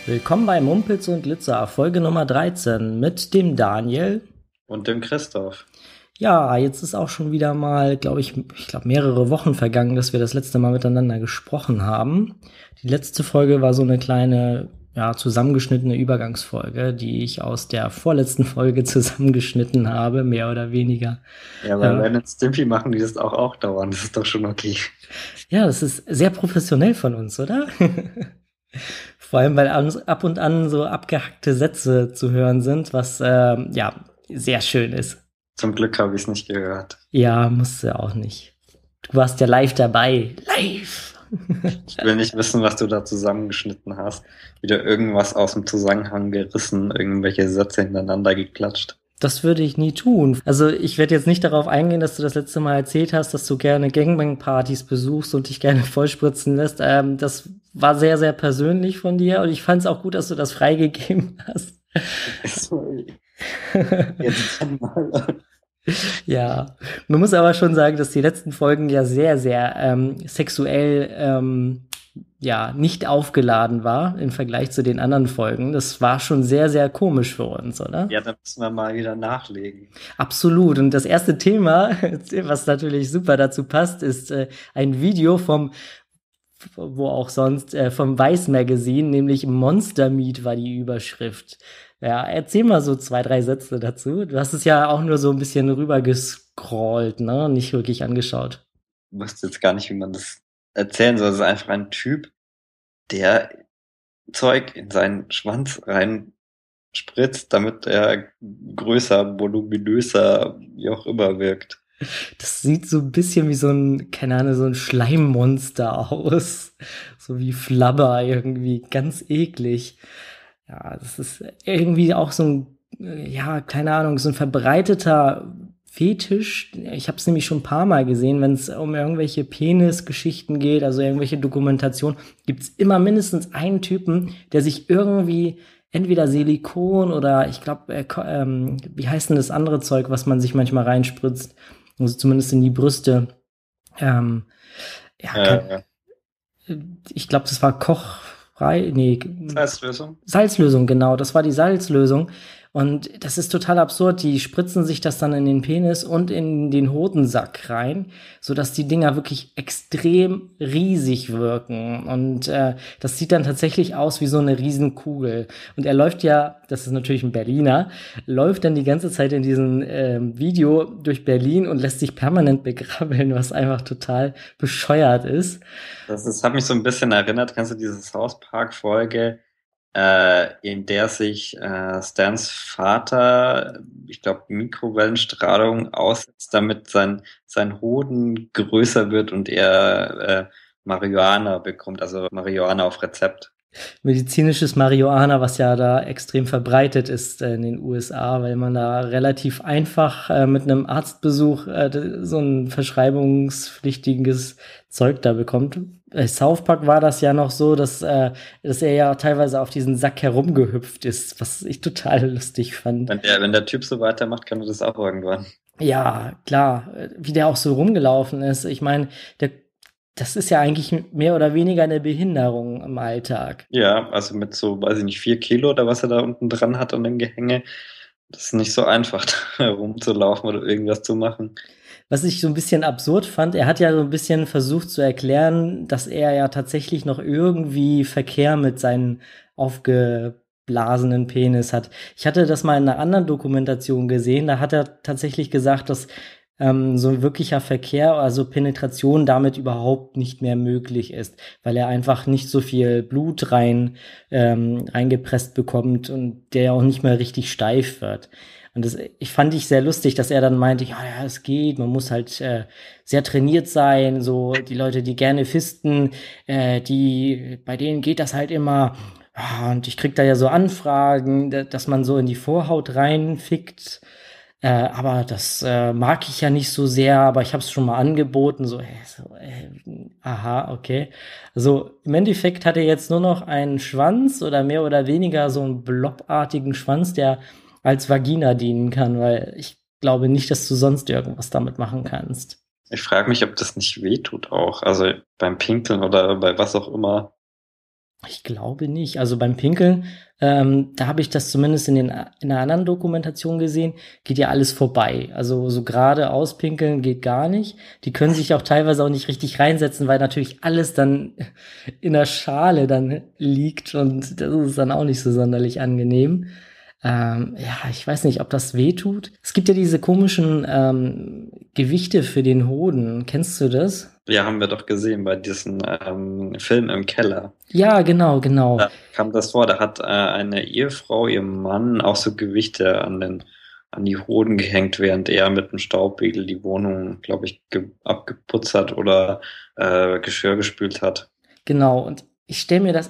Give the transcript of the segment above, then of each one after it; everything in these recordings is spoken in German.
Willkommen bei Mumpitz und Glitzer, Folge Nummer 13 mit dem Daniel. Und dem Christoph. Ja, jetzt ist auch schon wieder mal, ich glaube mehrere Wochen vergangen, dass wir das letzte Mal miteinander gesprochen haben. Die letzte Folge war so eine kleine, zusammengeschnittene Übergangsfolge, die ich aus der vorletzten Folge zusammengeschnitten habe, mehr oder weniger. Ja, bei Ren und Stimpy machen die das auch dauernd. Das ist doch schon okay. Ja, das ist sehr professionell von uns, oder? Vor allem, weil ab und an so abgehackte Sätze zu hören sind, was sehr schön ist. Zum Glück habe ich es nicht gehört. Ja, musste auch nicht. Du warst ja live dabei. Live! Ich will nicht wissen, was du da zusammengeschnitten hast. Wieder irgendwas aus dem Zusammenhang gerissen, irgendwelche Sätze hintereinander geklatscht. Das würde ich nie tun. Also ich werde jetzt nicht darauf eingehen, dass du das letzte Mal erzählt hast, dass du gerne Gangbang-Partys besuchst und dich gerne vollspritzen lässt. Das war sehr, sehr persönlich von dir und ich fand es auch gut, dass du das freigegeben hast. Sorry. Jetzt dann mal. Ja, man muss aber schon sagen, dass die letzten Folgen ja sehr, sehr sexuell nicht aufgeladen war im Vergleich zu den anderen Folgen. Das war schon sehr, sehr komisch für uns, oder? Ja, da müssen wir mal wieder nachlegen. Absolut. Und das erste Thema, was natürlich super dazu passt, ist ein Video vom Vice Magazine, nämlich Monster Meat war die Überschrift. Ja, erzähl mal so 2, 3 Sätze dazu. Du hast es ja auch nur so ein bisschen rüber gescrollt, ne? Nicht wirklich angeschaut. Ich wusste jetzt gar nicht, wie man das erzählen soll. Es ist einfach ein Typ, der Zeug in seinen Schwanz reinspritzt, damit er größer, voluminöser, wie auch immer wirkt. Das sieht so ein bisschen wie so ein, keine Ahnung, so ein Schleimmonster aus. So wie Flabber irgendwie, ganz eklig. Ja, das ist irgendwie auch so ein, keine Ahnung, so ein verbreiteter Fetisch. Ich habe es nämlich schon ein paar Mal gesehen, wenn es um irgendwelche Penis-Geschichten geht, also irgendwelche Dokumentation, gibt's immer mindestens einen Typen, der sich irgendwie entweder Silikon oder ich glaube, wie heißt denn das andere Zeug, was man sich manchmal reinspritzt, also zumindest in die Brüste. Ähm, Ja. Ich glaube, das war Kochbrei, nee, Salzlösung? Salzlösung, genau, das war die Salzlösung. Und das ist total absurd. Die spritzen sich das dann in den Penis und in den Hodensack rein, sodass die Dinger wirklich extrem riesig wirken. Und das sieht dann tatsächlich aus wie so eine Riesenkugel. Und er läuft ja, das ist natürlich ein Berliner, läuft dann die ganze Zeit in diesem Video durch Berlin und lässt sich permanent begrabbeln, was einfach total bescheuert ist. Das hat mich so ein bisschen erinnert, kennst du diese South Park-Folge, in der sich Stans Vater, ich glaube, Mikrowellenstrahlung aussetzt, damit sein Hoden größer wird und er Marihuana bekommt, also Marihuana auf Rezept. Medizinisches Marihuana, was ja da extrem verbreitet ist in den USA, weil man da relativ einfach mit einem Arztbesuch so ein verschreibungspflichtiges Zeug da bekommt. Bei South Park war das ja noch so, dass er ja teilweise auf diesen Sack herumgehüpft ist, was ich total lustig fand. Wenn der Typ so weitermacht, kann er das auch irgendwann. Ja, klar, wie der auch so rumgelaufen ist. Ich meine, das ist ja eigentlich mehr oder weniger eine Behinderung im Alltag. Ja, also mit so, weiß ich nicht, 4 Kilo oder was er da unten dran hat an dem Gehänge, das ist nicht so einfach, da herumzulaufen oder irgendwas zu machen. Was ich so ein bisschen absurd fand, er hat ja so ein bisschen versucht zu erklären, dass er ja tatsächlich noch irgendwie Verkehr mit seinen aufgeblasenen Penis hat. Ich hatte das mal in einer anderen Dokumentation gesehen, da hat er tatsächlich gesagt, dass so ein wirklicher Verkehr, also Penetration damit überhaupt nicht mehr möglich ist, weil er einfach nicht so viel Blut reingepresst bekommt und der auch nicht mehr richtig steif wird. Und ich fand ich sehr lustig, dass er dann meinte, ja, es geht, man muss halt sehr trainiert sein, so die Leute, die gerne fisten, bei denen geht das halt immer. Ja, und ich krieg da ja so Anfragen, dass man so in die Vorhaut reinfickt. Aber das mag ich ja nicht so sehr, aber ich habe es schon mal angeboten, aha, okay. Also im Endeffekt hat er jetzt nur noch einen Schwanz oder mehr oder weniger so einen blobartigen Schwanz, der als Vagina dienen kann, weil ich glaube nicht, dass du sonst irgendwas damit machen kannst. Ich frage mich, ob das nicht wehtut auch, also beim Pinkeln oder bei was auch immer. Ich glaube nicht. Also beim Pinkeln, da habe ich das zumindest in einer anderen Dokumentation gesehen, geht ja alles vorbei. Also so gerade auspinkeln geht gar nicht. Die können sich auch teilweise auch nicht richtig reinsetzen, weil natürlich alles dann in der Schale dann liegt und das ist dann auch nicht so sonderlich angenehm. Ja, ich weiß nicht, ob das weh tut. Es gibt ja diese komischen Gewichte für den Hoden. Kennst du das? Ja, haben wir doch gesehen bei diesem Film im Keller. Ja, genau, genau. Da kam das vor, da hat eine Ehefrau ihrem Mann auch so Gewichte an die Hoden gehängt, während er mit dem Staubbegel die Wohnung, glaube ich, abgeputzt hat oder Geschirr gespült hat. Genau, und ich stelle mir das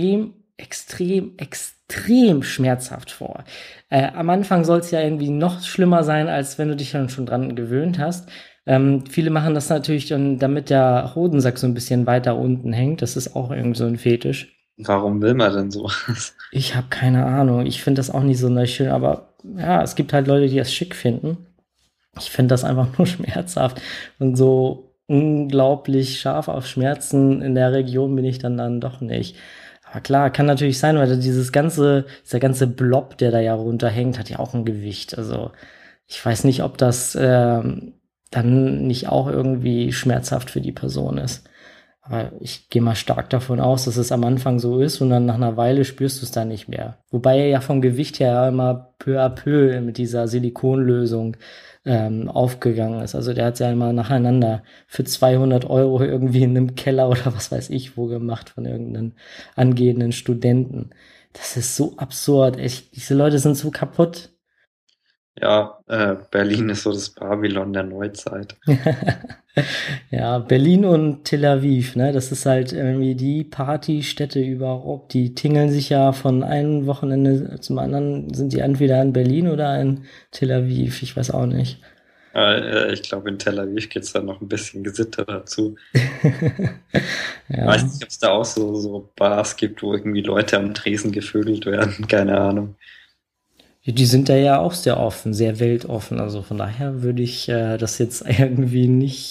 extrem schmerzhaft vor. Am Anfang soll es ja irgendwie noch schlimmer sein, als wenn du dich dann schon dran gewöhnt hast. Viele machen das natürlich dann, damit der Hodensack so ein bisschen weiter unten hängt. Das ist auch irgendwie so ein Fetisch. Warum will man denn sowas? Ich habe keine Ahnung. Ich finde das auch nicht so schön, aber ja, es gibt halt Leute, die das schick finden. Ich finde das einfach nur schmerzhaft und so unglaublich scharf auf Schmerzen in der Region bin ich dann doch nicht. Aber klar, kann natürlich sein, weil dieser ganze Blob, der da ja runterhängt, hat ja auch ein Gewicht. Also ich weiß nicht, ob das dann nicht auch irgendwie schmerzhaft für die Person ist. Aber ich gehe mal stark davon aus, dass es am Anfang so ist und dann nach einer Weile spürst du es dann nicht mehr. Wobei er ja vom Gewicht her immer peu à peu mit dieser Silikonlösung aufgegangen ist. Also der hat ja immer nacheinander für 200 € irgendwie in einem Keller oder was weiß ich wo gemacht von irgendeinem angehenden Studenten. Das ist so absurd. Echt, diese Leute sind so kaputt. Ja, Berlin ist so das Babylon der Neuzeit. Ja, Berlin und Tel Aviv, ne? Das ist halt irgendwie die Partystätte überhaupt. Die tingeln sich ja von einem Wochenende zum anderen, sind die entweder in Berlin oder in Tel Aviv. Ich weiß auch nicht. Ich glaube, in Tel Aviv geht es da noch ein bisschen gesitteter dazu. Ja. Weiß nicht, ob es da auch so Bars gibt, wo irgendwie Leute am Tresen gevögelt werden. Keine Ahnung. Die sind da ja auch sehr offen, sehr weltoffen. Also von daher würde ich das jetzt irgendwie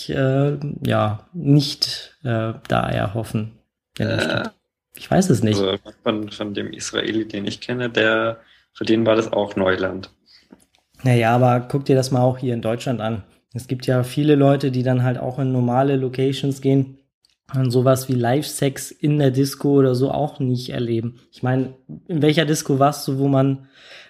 nicht da erhoffen in der Stadt. Ich weiß es nicht. Also von dem Israeli, den ich kenne, für den war das auch Neuland. Naja, aber guck dir das mal auch hier in Deutschland an. Es gibt ja viele Leute, die dann halt auch in normale Locations gehen und sowas wie Live-Sex in der Disco oder so auch nicht erleben. Ich meine, in welcher Disco warst du, wo man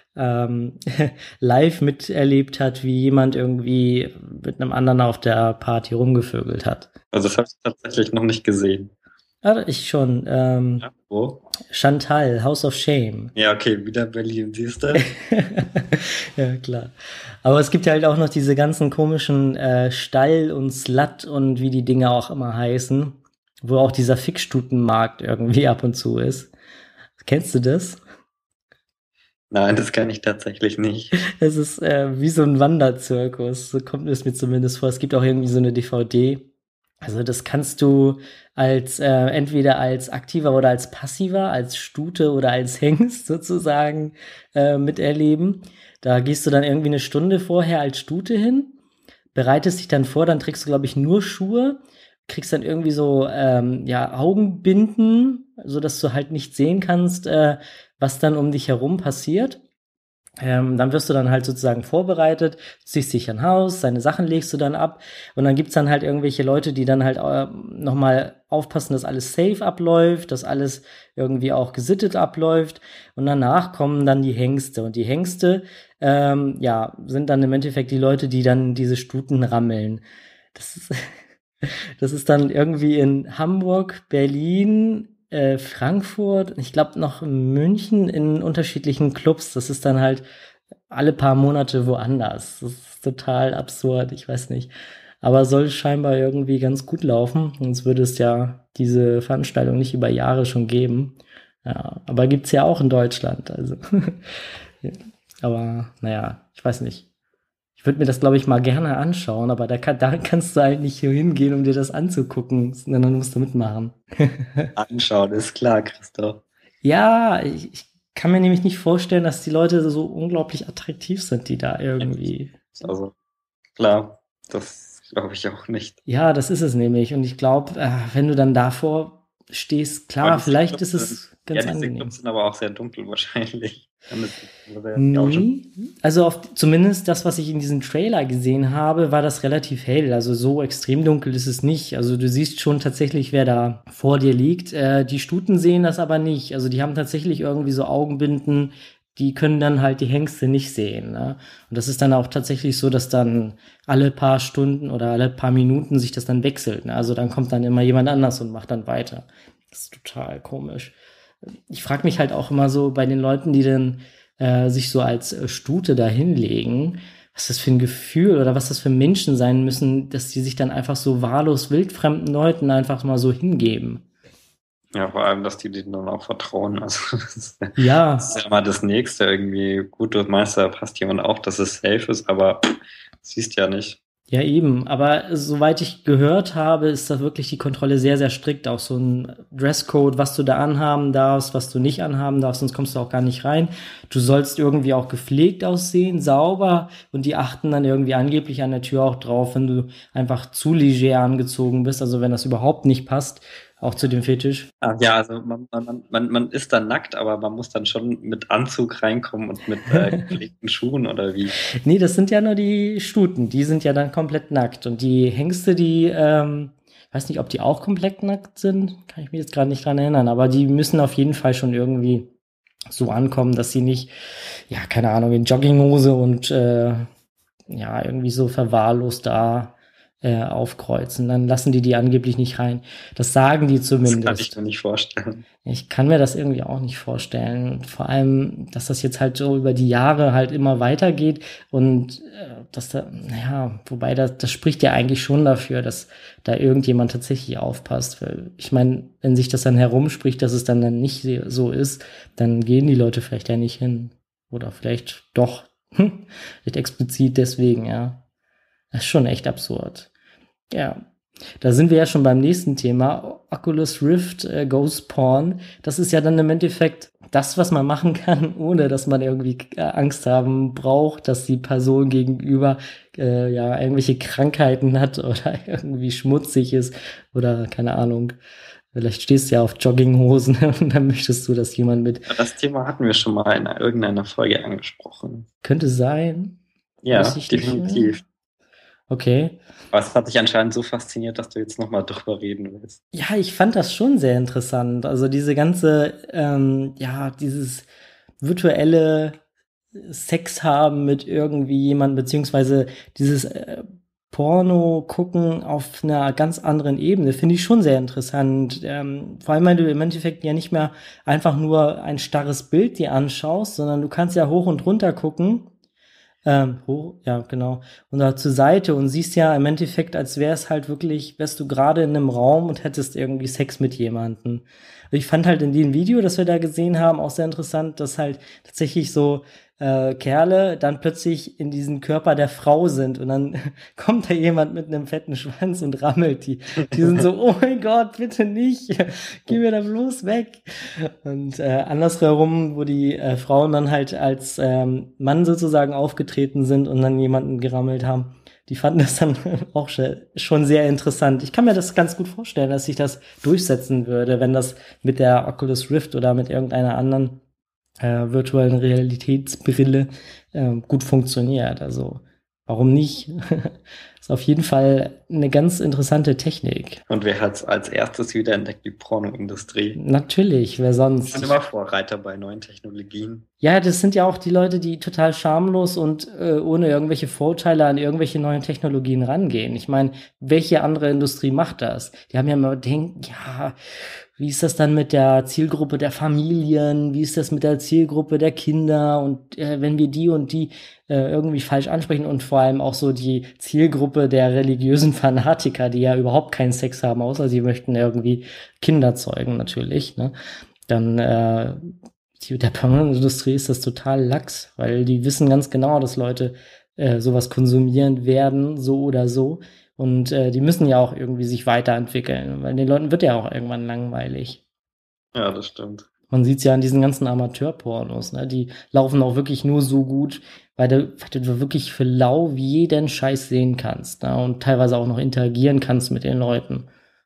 live miterlebt hat, wie jemand irgendwie mit einem anderen auf der Party rumgevögelt hat? Also das habe ich tatsächlich noch nicht gesehen. Ah, ich schon. Ja, wo? Chantal, House of Shame. Ja, okay, wieder Berlin, siehst du? Ja, klar. Aber es gibt ja halt auch noch diese ganzen komischen Stall und Slut und wie die Dinge auch immer heißen, wo auch dieser Fickstutenmarkt irgendwie ab und zu ist. Kennst du das? Nein, das kann ich tatsächlich nicht. Es ist wie so ein Wanderzirkus, so kommt es mir zumindest vor. Es gibt auch irgendwie so eine DVD. Also das kannst du als entweder als aktiver oder als passiver, als Stute oder als Hengst sozusagen miterleben. Da gehst du dann irgendwie eine Stunde vorher als Stute hin, bereitest dich dann vor, dann trägst du, glaube ich, nur Schuhe, kriegst dann irgendwie so Augenbinden, so dass du halt nicht sehen kannst, was dann um dich herum passiert. Dann wirst du dann halt sozusagen vorbereitet, ziehst dich ein Haus, deine Sachen legst du dann ab und dann gibt's dann halt irgendwelche Leute, die dann halt nochmal aufpassen, dass alles safe abläuft, dass alles irgendwie auch gesittet abläuft und danach kommen dann die Hengste und die Hengste sind dann im Endeffekt die Leute, die dann diese Stuten rammeln. Das ist, das ist dann irgendwie in Hamburg, Berlin, Frankfurt, ich glaube noch München in unterschiedlichen Clubs. Das ist dann halt alle paar Monate woanders. Das ist total absurd, ich weiß nicht. Aber soll scheinbar irgendwie ganz gut laufen, sonst würde es ja diese Veranstaltung nicht über Jahre schon geben. Ja, aber gibt's ja auch in Deutschland. Also, aber naja, ich weiß nicht. Ich würde mir das, glaube ich, mal gerne anschauen, aber da kannst du halt nicht hingehen, um dir das anzugucken, sondern musst du mitmachen. Anschauen, ist klar, Christoph. Ja, ich kann mir nämlich nicht vorstellen, dass die Leute so unglaublich attraktiv sind, die da irgendwie. Also, klar, das glaube ich auch nicht. Ja, das ist es nämlich. Und ich glaube, wenn du dann davor versteh's. Aber Klar, diese vielleicht Clubs ist sind, es ja, ganz diese angenehm. Clubs sind aber auch sehr dunkel wahrscheinlich. Dann ist ja auch schon. Nee, also zumindest das, was ich in diesem Trailer gesehen habe, war das relativ hell. Also so extrem dunkel ist es nicht. Also du siehst schon tatsächlich, wer da vor dir liegt. Die Stuten sehen das aber nicht. Also die haben tatsächlich irgendwie so Augenbinden, die können dann halt die Hengste nicht sehen. Ne? Und das ist dann auch tatsächlich so, dass dann alle paar Stunden oder alle paar Minuten sich das dann wechselt. Ne? Also dann kommt dann immer jemand anders und macht dann weiter. Das ist total komisch. Ich frage mich halt auch immer so bei den Leuten, die dann sich so als Stute da hinlegen, was das für ein Gefühl oder was das für Menschen sein müssen, dass die sich dann einfach so wahllos wildfremden Leuten einfach mal so hingeben. Ja, vor allem, dass die denen dann auch vertrauen. Also das Ja, ist ja immer das Nächste irgendwie. Gut, du meinst, da passt jemand auf, dass es safe ist, aber siehst ja nicht. ja, eben. Aber soweit ich gehört habe, ist da wirklich die Kontrolle sehr, sehr strikt. Auch so ein Dresscode, was du da anhaben darfst, was du nicht anhaben darfst, sonst kommst du auch gar nicht rein. Du sollst irgendwie auch gepflegt aussehen, sauber. Und die achten dann irgendwie angeblich an der Tür auch drauf, wenn du einfach zu leger angezogen bist. Also wenn das überhaupt nicht passt, auch zu dem Fetisch. Ach ja, also man ist dann nackt, aber man muss dann schon mit Anzug reinkommen und mit gepflegten Schuhen oder wie. Nee, das sind ja nur die Stuten. Die sind ja dann komplett nackt. Und die Hengste, weiß nicht, ob die auch komplett nackt sind. Kann ich mich jetzt gerade nicht dran erinnern. Aber die müssen auf jeden Fall schon irgendwie so ankommen, dass sie nicht, ja, keine Ahnung, in Jogginghose und ja, irgendwie so verwahrlost da aufkreuzen. Dann lassen die angeblich nicht rein. Das sagen die Das kann ich zumindest. mir nicht vorstellen. Ich kann mir das irgendwie auch nicht vorstellen. Vor allem, dass das jetzt halt so über die Jahre halt immer weitergeht und dass da, naja, wobei das spricht ja eigentlich schon dafür, dass da irgendjemand tatsächlich aufpasst. Weil ich meine, wenn sich das dann herumspricht, dass es dann nicht so ist, dann gehen die Leute vielleicht ja nicht hin. Oder vielleicht doch. Nicht explizit deswegen, ja. Das ist schon echt absurd. Ja, da sind wir ja schon beim nächsten Thema. Oculus Rift, Ghost Porn. Das ist ja dann im Endeffekt das, was man machen kann, ohne dass man irgendwie Angst haben braucht, dass die Person gegenüber ja irgendwelche Krankheiten hat oder irgendwie schmutzig ist oder keine Ahnung. Vielleicht stehst du ja auf Jogginghosen und dann möchtest du, dass jemand mit. Das Thema hatten wir schon mal in irgendeiner Folge angesprochen. Könnte sein. Ja, Weiß ich nicht mehr. definitiv. Okay. Aber es hat dich anscheinend so fasziniert, dass du jetzt nochmal drüber reden willst. Ja, ich fand das schon sehr interessant. Also diese ganze, ja, dieses virtuelle Sex haben mit irgendwie jemandem, beziehungsweise dieses Porno gucken auf einer ganz anderen Ebene, finde ich schon sehr interessant. Vor allem, weil du im Endeffekt ja nicht mehr einfach nur ein starres Bild dir anschaust, sondern du kannst ja hoch und runter gucken. Ja, genau. Und da zur Seite und siehst ja im Endeffekt, als wäre es halt wirklich, wärst du gerade in einem Raum und hättest irgendwie Sex mit jemandem. Und ich fand halt in dem Video, das wir da gesehen haben, auch sehr interessant, dass halt tatsächlich so Kerle dann plötzlich in diesen Körper der Frau sind und dann kommt da jemand mit einem fetten Schwanz und rammelt die. Die sind so, oh mein Gott, bitte nicht, geh mir da bloß weg. Und andersherum, wo die Frauen dann halt als Mann sozusagen aufgetreten sind und dann jemanden gerammelt haben, die fanden das dann auch schon sehr interessant. Ich kann mir das ganz gut vorstellen, dass sich das durchsetzen würde, wenn das mit der Oculus Rift oder mit irgendeiner anderen virtuellen Realitätsbrille gut funktioniert. Also warum nicht? Ist auf jeden Fall eine ganz interessante Technik. Und wer hat es als erstes wieder entdeckt? Die Pornoindustrie. Natürlich, wer sonst? Schon immer Vorreiter bei neuen Technologien. Ja, das sind ja auch die Leute, die total schamlos und ohne irgendwelche Vorteile an irgendwelche neuen Technologien rangehen. Ich meine, welche andere Industrie macht das? Die haben ja immer denkt, ja, wie ist das dann mit der Zielgruppe der Familien? Wie ist das mit der Zielgruppe der Kinder? Und wenn wir die und die irgendwie falsch ansprechen und vor allem auch so die Zielgruppe der religiösen Fanatiker, die ja überhaupt keinen Sex haben, außer sie möchten irgendwie Kinder zeugen natürlich, ne? Dann der Pornoindustrie ist das total lax, weil die wissen ganz genau, dass Leute sowas konsumieren werden, so oder so. Und die müssen ja auch irgendwie sich weiterentwickeln, weil den Leuten wird ja auch irgendwann langweilig. Ja, das stimmt. Man sieht es ja an diesen ganzen Amateurpornos, ne? Die laufen auch wirklich nur so gut, weil du wirklich für lau jeden Scheiß sehen kannst, ne? Und teilweise auch noch interagieren kannst mit den Leuten.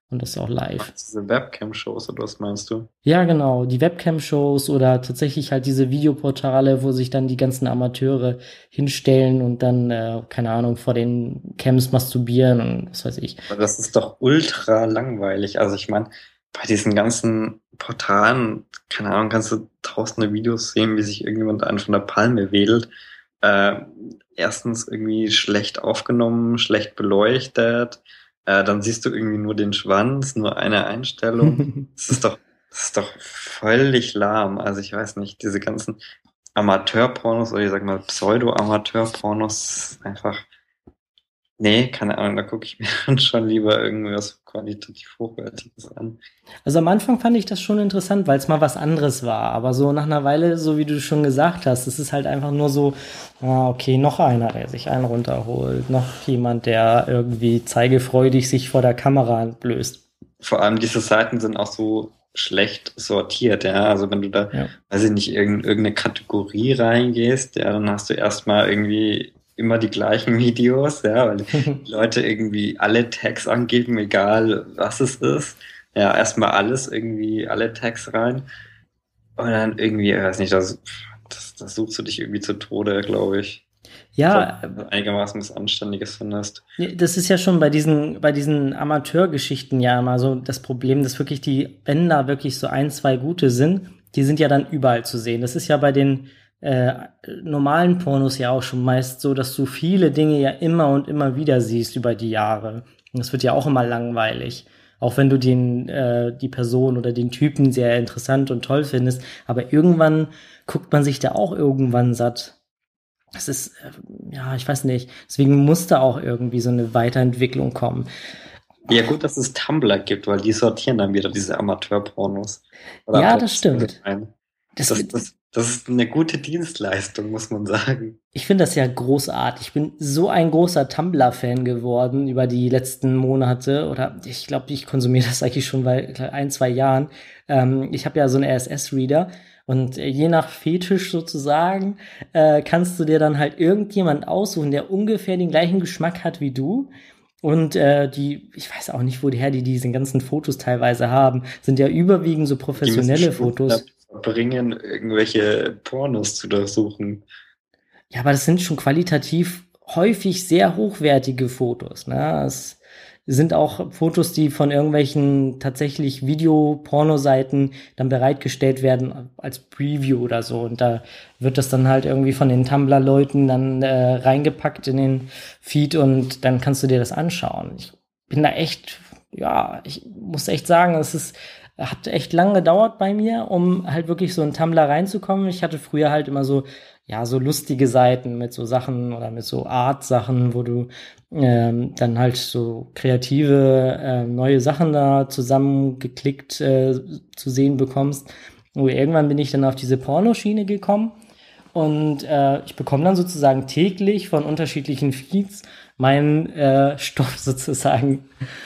Und das auch live. Diese Webcam-Shows oder was meinst du? Ja, genau, die Webcam-Shows oder tatsächlich halt diese Videoportale, wo sich dann die ganzen Amateure hinstellen und dann, keine Ahnung, vor den Cams masturbieren und was weiß ich. Aber das ist doch ultra langweilig. Also ich meine, bei diesen ganzen Portalen, keine Ahnung, kannst du tausende Videos sehen, wie sich irgendjemand einen von der Palme wedelt. Äh, Erstens irgendwie schlecht aufgenommen, schlecht beleuchtet. Dann siehst du irgendwie nur den Schwanz, nur eine Einstellung. Das ist doch, das ist doch völlig lahm. Also ich weiß nicht, diese ganzen Amateurpornos oder ich sag mal Pseudo-Amateurpornos einfach. Nee, keine Ahnung, da gucke ich mir dann schon lieber irgendwas qualitativ Hochwertiges an. Also am Anfang fand ich das schon interessant, weil es mal was anderes war. Aber so nach einer Weile, so wie du schon gesagt hast, es ist halt einfach nur so, okay, noch einer, der sich einen runterholt, noch jemand, der irgendwie zeigefreudig sich vor der Kamera entblößt. Vor allem diese Seiten sind auch so schlecht sortiert, ja. Also wenn du da, Ja. weiß ich nicht, irgendeine Kategorie reingehst, ja, dann hast du erstmal irgendwie immer die gleichen Videos, ja, weil die Leute irgendwie alle Tags angeben, egal was es ist. Ja, erstmal alles, irgendwie alle Tags rein. Und dann irgendwie, ich weiß nicht, das suchst du dich irgendwie zu Tode, glaube ich. Bevor Ja, du einigermaßen was Anständiges findest. das ist ja schon bei diesen Amateurgeschichten ja immer so das Problem, dass wirklich wenn da wirklich so ein, zwei gute sind, die sind ja dann überall zu sehen. Das ist ja bei den normalen Pornos ja auch schon meist so, dass du viele Dinge ja immer und immer wieder siehst über die Jahre. Und das wird ja auch immer langweilig. Auch wenn du die Person oder den Typen sehr interessant und toll findest. Aber irgendwann guckt man sich da auch irgendwann satt. Das ist, ja, ich weiß nicht. Deswegen muss da auch irgendwie so eine Weiterentwicklung kommen. Ja, gut, dass es Tumblr gibt, weil die sortieren dann wieder diese Amateurpornos. Oder Ja, das Pornos stimmt. allgemein. Das, Das ist eine gute Dienstleistung, muss man sagen. Ich finde das ja großartig. Ich bin so ein großer Tumblr-Fan geworden über die letzten Monate. Oder ich glaube, ich konsumiere das eigentlich schon seit ein, zwei Jahren. Ich habe ja so einen RSS-Reader. Und je nach Fetisch sozusagen kannst du dir dann halt irgendjemand aussuchen, der ungefähr den gleichen Geschmack hat wie du. Und ich weiß auch nicht, woher die diese ganzen Fotos teilweise haben, sind ja überwiegend so Die müssen professionelle Stunden Fotos. damit verbringen, irgendwelche Pornos zu durchsuchen. Ja, aber das sind schon qualitativ häufig sehr hochwertige Fotos. Ne? Es sind auch Fotos, die von irgendwelchen tatsächlich Video-Porno-Seiten dann bereitgestellt werden als Preview oder so. Und da wird das dann halt irgendwie von den Tumblr-Leuten dann reingepackt in den Feed und dann kannst du dir das anschauen. Ich bin da echt, ja, ich muss echt sagen, hat echt lange gedauert bei mir, um halt wirklich so in Tumblr reinzukommen. Ich hatte früher halt immer so, ja, so lustige Seiten mit so Sachen oder mit so Art-Sachen, wo du dann halt so kreative neue Sachen da zusammengeklickt zu sehen bekommst. Und irgendwann bin ich dann auf diese Pornoschiene gekommen und ich bekomme dann sozusagen täglich von unterschiedlichen Feeds meinen Stoff sozusagen.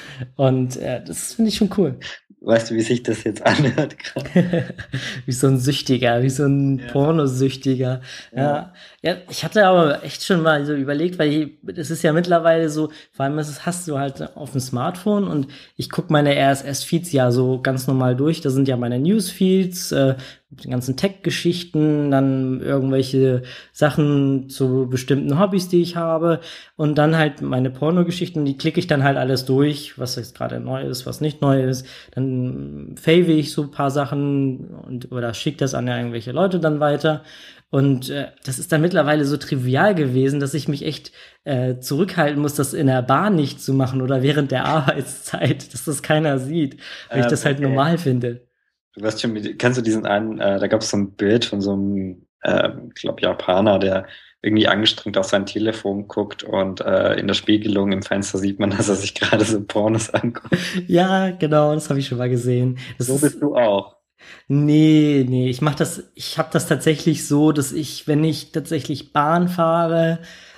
Und das finde ich schon cool. Weißt du, wie sich das jetzt anhört gerade? Wie so ein Süchtiger, wie so ein Pornosüchtiger. Ja. Ja, ich hatte aber echt schon mal so überlegt, weil es ist ja mittlerweile so, vor allem hast du halt auf dem Smartphone und ich gucke meine RSS-Feeds ja so ganz normal durch. Da sind ja meine Newsfeeds, die ganzen Tech-Geschichten, dann irgendwelche Sachen zu bestimmten Hobbys, die ich habe und dann halt meine Pornogeschichten, die klicke ich dann halt alles durch, was jetzt gerade neu ist, was nicht neu ist. Dann fave ich so ein paar Sachen oder schicke das an irgendwelche Leute dann weiter. Und das ist dann mittlerweile so trivial gewesen, dass ich mich echt zurückhalten muss, das in der Bahn nicht zu machen oder während der Arbeitszeit, dass das keiner sieht, weil ich das halt normal finde. Du weißt schon, kennst du diesen einen, da gab es so ein Bild von so einem, ich glaube, Japaner, der irgendwie angestrengt auf sein Telefon guckt und in der Spiegelung im Fenster sieht man, dass er sich gerade so Pornos anguckt. Ja, genau, das habe ich schon mal gesehen. So bist du auch. Nee, ich habe das tatsächlich so, dass wenn ich tatsächlich Bahn fahre,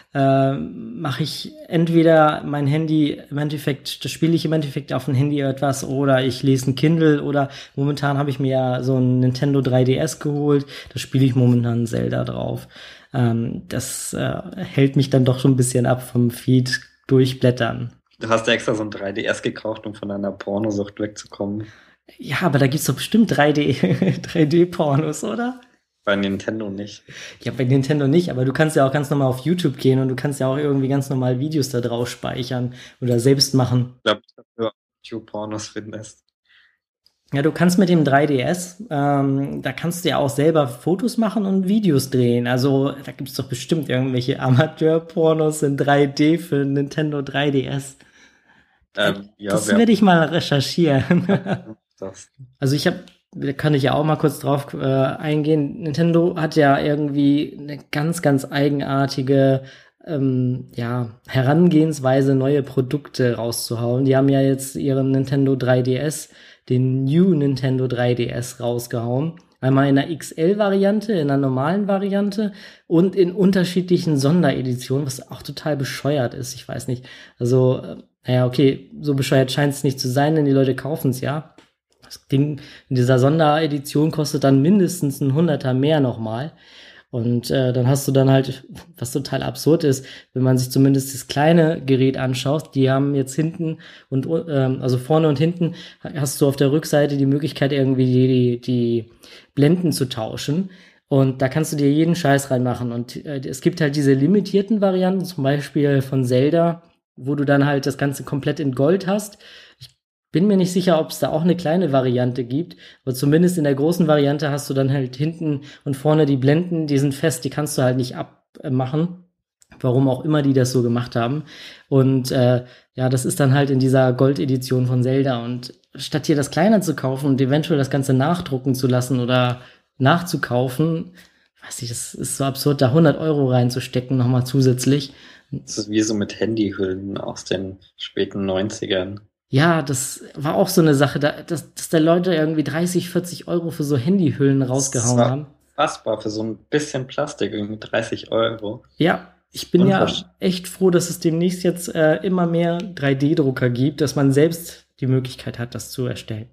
mache ich entweder mein Handy im Endeffekt, das spiele ich im Endeffekt auf dem Handy etwas oder ich lese ein Kindle oder momentan habe ich mir ja so ein Nintendo 3DS geholt, da spiele ich momentan Zelda drauf. Das hält mich dann doch schon ein bisschen ab vom Feed durchblättern. Du hast ja extra so ein 3DS gekauft, um von deiner Pornosucht wegzukommen. Ja, aber da gibt's doch bestimmt 3D, 3D-Pornos, oder? Bei Nintendo nicht. Ja, bei Nintendo nicht, aber du kannst ja auch ganz normal auf YouTube gehen und du kannst ja auch irgendwie ganz normal Videos da drauf speichern oder selbst machen. Ich glaube, dass du auf YouTube Pornos findest. Ja, du kannst mit dem 3DS, da kannst du ja auch selber Fotos machen und Videos drehen. Also da gibt's doch bestimmt irgendwelche Amateur-Pornos in 3D für Nintendo 3DS. Ja, Das werde ich mal recherchieren. das. Also da kann ich ja auch mal kurz drauf eingehen. Nintendo hat ja irgendwie eine ganz, ganz eigenartige Herangehensweise, neue Produkte rauszuhauen. Die haben ja jetzt ihren Nintendo 3DS, den New Nintendo 3DS rausgehauen. Einmal in der XL-Variante, in der normalen Variante und in unterschiedlichen Sondereditionen, was auch total bescheuert ist. Ich weiß nicht. Also, naja, okay, so bescheuert scheint es nicht zu sein, denn die Leute kaufen es ja. Das Ding in dieser Sonderedition kostet dann mindestens ein Hunderter mehr nochmal. Und dann hast du dann halt, was total absurd ist, wenn man sich zumindest das kleine Gerät anschaut, die haben jetzt hinten und also vorne und hinten hast du auf der Rückseite die Möglichkeit, irgendwie die Blenden zu tauschen. Und da kannst du dir jeden Scheiß reinmachen. Und es gibt halt diese limitierten Varianten, zum Beispiel von Zelda, wo du dann halt das Ganze komplett in Gold hast. Bin mir nicht sicher, ob es da auch eine kleine Variante gibt, aber zumindest in der großen Variante hast du dann halt hinten und vorne die Blenden, die sind fest, die kannst du halt nicht abmachen. Warum auch immer die das so gemacht haben. Und ja, das ist dann halt in dieser Gold-Edition von Zelda. Und statt dir das kleiner zu kaufen und eventuell das Ganze nachdrucken zu lassen oder nachzukaufen, weiß ich, das ist so absurd, da 100 € reinzustecken, nochmal zusätzlich. Das ist wie so mit Handyhüllen aus den späten 90ern. Ja, das war auch so eine Sache, dass da Leute irgendwie 30, 40 € für so Handyhüllen Das rausgehauen war haben. fassbar für so ein bisschen Plastik, irgendwie 30 €. Ja, Das ich ist bin ja echt froh, dass es demnächst jetzt immer mehr 3D-Drucker gibt, dass man selbst die Möglichkeit hat, das zu erstellen.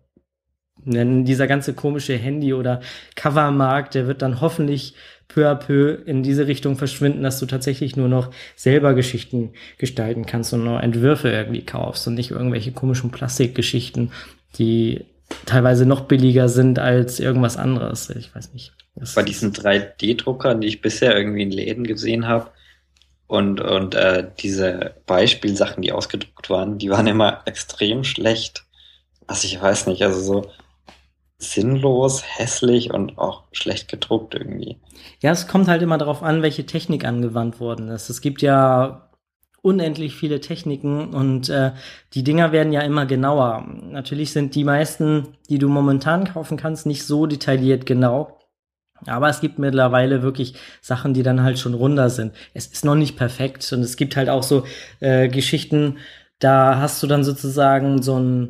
Denn dieser ganze komische Handy- oder Covermarkt, der wird dann hoffentlich peu à peu in diese Richtung verschwinden, dass du tatsächlich nur noch selber Geschichten gestalten kannst und nur Entwürfe irgendwie kaufst und nicht irgendwelche komischen Plastikgeschichten, die teilweise noch billiger sind als irgendwas anderes. Ich weiß nicht. Bei diesen 3D-Druckern, die ich bisher irgendwie in Läden gesehen habe, und diese Beispielsachen, die ausgedruckt waren, die waren immer extrem schlecht. Also ich weiß nicht, also so sinnlos, hässlich und auch schlecht gedruckt irgendwie. Ja, es kommt halt immer darauf an, welche Technik angewandt worden ist. Es gibt ja unendlich viele Techniken und die Dinger werden ja immer genauer. Natürlich sind die meisten, die du momentan kaufen kannst, nicht so detailliert genau. Aber es gibt mittlerweile wirklich Sachen, die dann halt schon runder sind. Es ist noch nicht perfekt und es gibt halt auch so Geschichten, da hast du dann sozusagen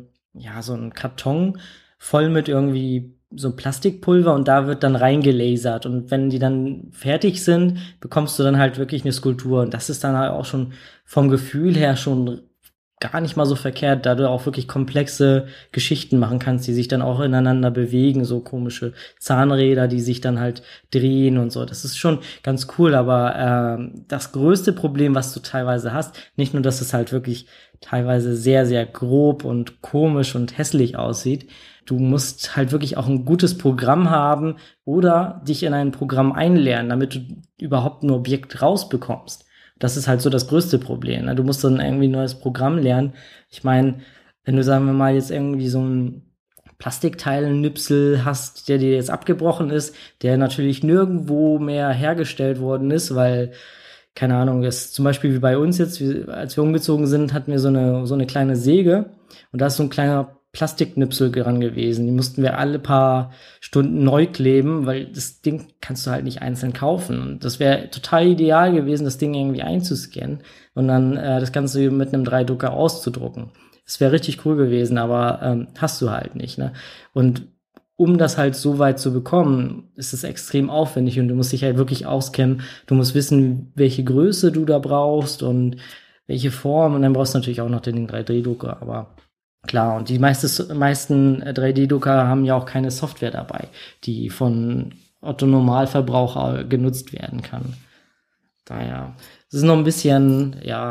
so ein Karton voll mit irgendwie so Plastikpulver und da wird dann reingelasert. Und wenn die dann fertig sind, bekommst du dann halt wirklich eine Skulptur. Und das ist dann halt auch schon vom Gefühl her schon gar nicht mal so verkehrt, da du auch wirklich komplexe Geschichten machen kannst, die sich dann auch ineinander bewegen, so komische Zahnräder, die sich dann halt drehen und so. Das ist schon ganz cool, aber das größte Problem, was du teilweise hast, nicht nur, dass es halt wirklich teilweise sehr, sehr grob und komisch und hässlich aussieht, du musst halt wirklich auch ein gutes Programm haben oder dich in ein Programm einlernen, damit du überhaupt ein Objekt rausbekommst. Das ist halt so das größte Problem. Ne? Du musst dann irgendwie ein neues Programm lernen. Ich meine, wenn du, sagen wir mal, jetzt irgendwie so ein Plastikteilnüpsel hast, der dir jetzt abgebrochen ist, der natürlich nirgendwo mehr hergestellt worden ist, weil, keine Ahnung, das zum Beispiel wie bei uns jetzt, als wir umgezogen sind, hatten wir so eine kleine Säge und da ist so ein kleiner Plastiknüpsel dran gewesen. Die mussten wir alle paar Stunden neu kleben, weil das Ding kannst du halt nicht einzeln kaufen. Und das wäre total ideal gewesen, das Ding irgendwie einzuscannen und dann das Ganze mit einem 3D-Drucker auszudrucken. Das wäre richtig cool gewesen, aber hast du halt nicht. Ne? Und um das halt so weit zu bekommen, ist es extrem aufwendig und du musst dich halt wirklich auskennen. Du musst wissen, welche Größe du da brauchst und welche Form. Und dann brauchst du natürlich auch noch den 3D-Drucker, aber klar, und die meisten 3D-Drucker haben ja auch keine Software dabei, die von Otto Normalverbraucher genutzt werden kann. Daher, es ist noch ein bisschen, ja,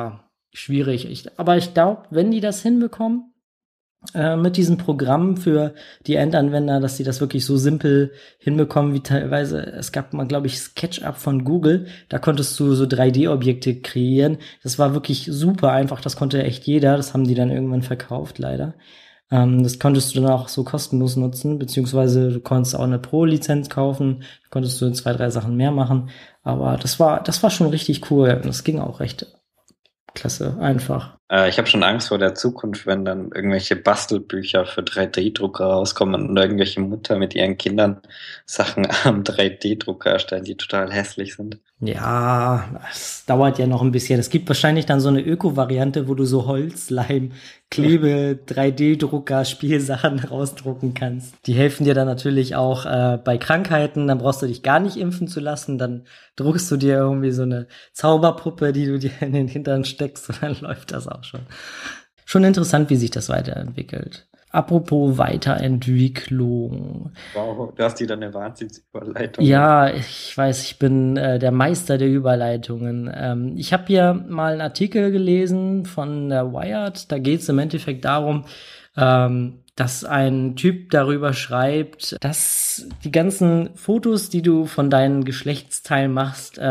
schwierig. Aber ich glaube, wenn die das hinbekommen, mit diesem Programm für die Endanwender, dass sie das wirklich so simpel hinbekommen, wie teilweise, es gab mal, glaube ich, SketchUp von Google, da konntest du so 3D-Objekte kreieren. Das war wirklich super einfach, das konnte echt jeder, das haben die dann irgendwann verkauft, leider. Das konntest du dann auch so kostenlos nutzen, beziehungsweise du konntest auch eine Pro-Lizenz kaufen, da konntest du 2, 3 Sachen mehr machen, aber das war schon richtig cool, das ging auch recht klasse, einfach. Ich habe schon Angst vor der Zukunft, wenn dann irgendwelche Bastelbücher für 3D-Drucker rauskommen und irgendwelche Mutter mit ihren Kindern Sachen am 3D-Drucker erstellen, die total hässlich sind. Ja, es dauert ja noch ein bisschen. Es gibt wahrscheinlich dann so eine Öko-Variante, wo du so Holzleim, Klebe, 3D-Drucker, Spielsachen rausdrucken kannst. Die helfen dir dann natürlich auch bei Krankheiten. Dann brauchst du dich gar nicht impfen zu lassen. Dann druckst du dir irgendwie so eine Zauberpuppe, die du dir in den Hintern steckst und dann läuft das auch schon. Schon interessant, wie sich das weiterentwickelt. Apropos Weiterentwicklung. Wow, du hast die dann eine Wahnsinnsüberleitung. Ja, ich weiß, ich bin der Meister der Überleitungen. Ich habe hier mal einen Artikel gelesen von der Wired. Da geht es im Endeffekt darum, dass ein Typ darüber schreibt, dass die ganzen Fotos, die du von deinen Geschlechtsteilen machst,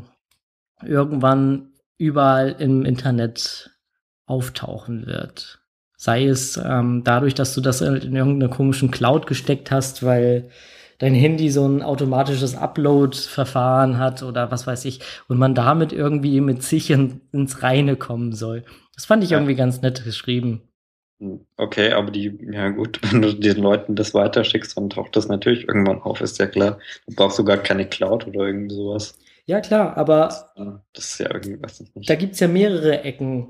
irgendwann überall im Internet auftauchen wird. Sei es dadurch, dass du das in irgendeiner komischen Cloud gesteckt hast, weil dein Handy so ein automatisches Upload-Verfahren hat oder was weiß ich, und man damit irgendwie mit sich ins Reine kommen soll. Das fand ich irgendwie ganz nett geschrieben. Okay, aber ja gut, wenn du den Leuten das weiterschickst, dann taucht das natürlich irgendwann auf, ist ja klar. Du brauchst sogar keine Cloud oder irgendwie sowas. Ja, klar, aber das ist ja irgendwie, weiß ich nicht. da gibt's ja mehrere Ecken,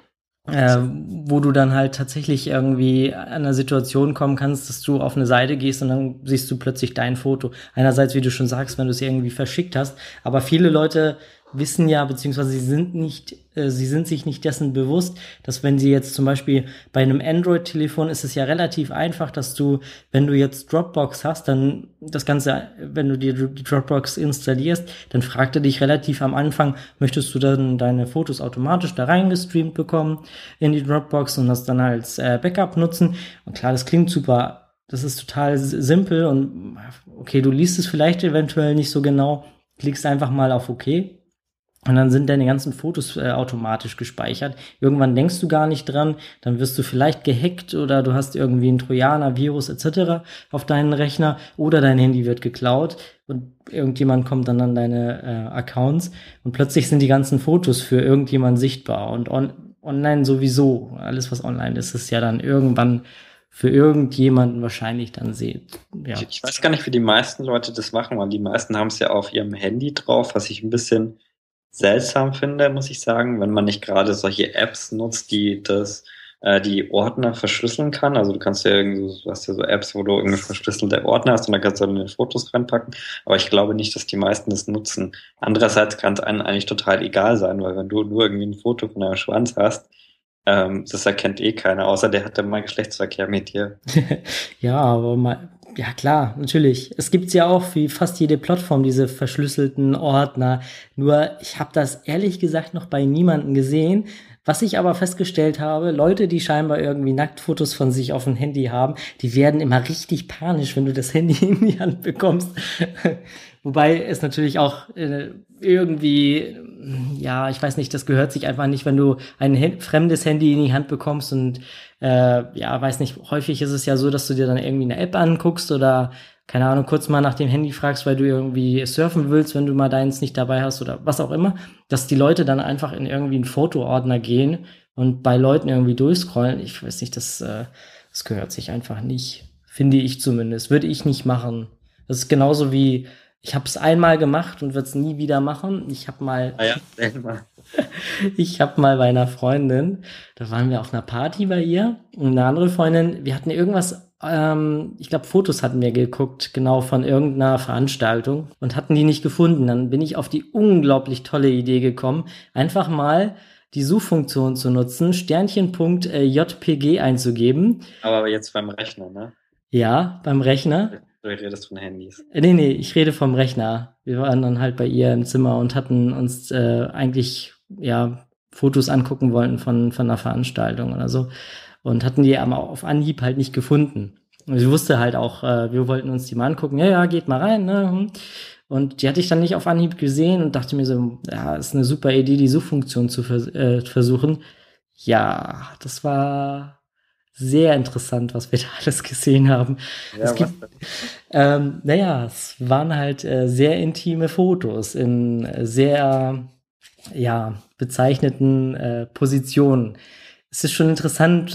wo du dann halt tatsächlich irgendwie an einer Situation kommen kannst, dass du auf eine Seite gehst und dann siehst du plötzlich dein Foto. Einerseits, wie du schon sagst, wenn du es irgendwie verschickt hast, aber viele Leute wissen ja, beziehungsweise sie sind sich nicht dessen bewusst, dass wenn sie jetzt zum Beispiel bei einem Android-Telefon ist es ja relativ einfach, dass du, wenn du jetzt Dropbox hast, dann das Ganze, wenn du dir die Dropbox installierst, dann fragt er dich relativ am Anfang, möchtest du dann deine Fotos automatisch da reingestreamt bekommen in die Dropbox und das dann als Backup nutzen. Und klar, das klingt super, das ist total simpel und okay, du liest es vielleicht eventuell nicht so genau, klickst einfach mal auf OK. Und dann sind deine ganzen Fotos automatisch gespeichert. Irgendwann denkst du gar nicht dran, dann wirst du vielleicht gehackt oder du hast irgendwie einen Trojaner, Virus etc. auf deinen Rechner oder dein Handy wird geklaut und irgendjemand kommt dann an deine Accounts und plötzlich sind die ganzen Fotos für irgendjemand sichtbar und online sowieso. Alles, was online ist, ist ja dann irgendwann für irgendjemanden wahrscheinlich dann seht. Ja. Ich weiß gar nicht, wie die meisten Leute das machen, weil die meisten haben es ja auf ihrem Handy drauf, was ich ein bisschen seltsam finde, muss ich sagen, wenn man nicht gerade solche Apps nutzt, die die Ordner verschlüsseln kann. Also du kannst ja irgendwie, du hast ja so Apps, wo du irgendwie verschlüsselte Ordner hast und da kannst du dann Fotos reinpacken. Aber ich glaube nicht, dass die meisten das nutzen. Andererseits kann es einem eigentlich total egal sein, weil wenn du nur irgendwie ein Foto von deinem Schwanz hast, das erkennt eh keiner, außer der hatte mal Geschlechtsverkehr mit dir. Ja, aber mal, ja klar, natürlich. Es gibt's ja auch wie fast jede Plattform diese verschlüsselten Ordner. Nur ich habe das ehrlich gesagt noch bei niemandem gesehen. Was ich aber festgestellt habe, Leute, die scheinbar irgendwie Nacktfotos von sich auf dem Handy haben, die werden immer richtig panisch, wenn du das Handy in die Hand bekommst. Wobei es natürlich auch irgendwie, ja, ich weiß nicht, das gehört sich einfach nicht, wenn du ein fremdes Handy in die Hand bekommst und ja, weiß nicht, häufig ist es ja so, dass du dir dann irgendwie eine App anguckst oder keine Ahnung, kurz mal nach dem Handy fragst, weil du irgendwie surfen willst, wenn du mal deins nicht dabei hast oder was auch immer, dass die Leute dann einfach in irgendwie einen Fotoordner gehen und bei Leuten irgendwie durchscrollen. Ich weiß nicht, das gehört sich einfach nicht. Finde ich zumindest. Würde ich nicht machen. Das ist genauso wie, ich habe es einmal gemacht und würde es nie wieder machen. Ich habe mal, ich habe mal bei einer Freundin, da waren wir auf einer Party bei ihr und eine andere Freundin, wir hatten irgendwas, ich glaube, Fotos hatten wir geguckt, genau von irgendeiner Veranstaltung und hatten die nicht gefunden. Dann bin ich auf die unglaublich tolle Idee gekommen, einfach mal die Suchfunktion zu nutzen, Sternchen.jpg einzugeben. Aber jetzt beim Rechner, ne? Ja, beim Rechner. Du redest von Handys. Nee, ich rede vom Rechner. Wir waren dann halt bei ihr im Zimmer und hatten uns eigentlich, ja, Fotos angucken wollten von einer Veranstaltung oder so und hatten die aber auf Anhieb halt nicht gefunden. Und sie wusste halt auch, wir wollten uns die mal angucken. Ja, geht mal rein, ne? Und die hatte ich dann nicht auf Anhieb gesehen und dachte mir so, ja, ist eine super Idee, die Suchfunktion zu versuchen. Ja, das war sehr interessant, was wir da alles gesehen haben. Ja, Es gibt, es waren halt sehr intime Fotos in sehr, bezeichneten Positionen. Es ist schon interessant,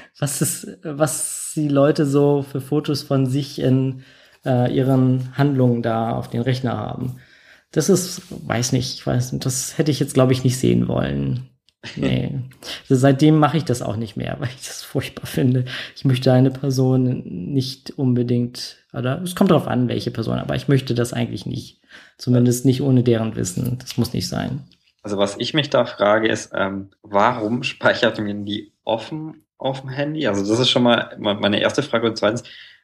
was die Leute so für Fotos von sich in ihren Handlungen da auf den Rechner haben. Das ist, weiß nicht, das hätte ich jetzt, glaube ich, nicht sehen wollen. Nee. Also seitdem mache ich das auch nicht mehr, weil ich das furchtbar finde. Ich möchte eine Person nicht unbedingt, oder es kommt darauf an, welche Person, aber ich möchte das eigentlich nicht. Zumindest nicht ohne deren Wissen. Das muss nicht sein. Also was ich mich da frage ist, warum speichert man die offen auf dem Handy? Also das ist schon mal meine erste Frage. Und zweitens,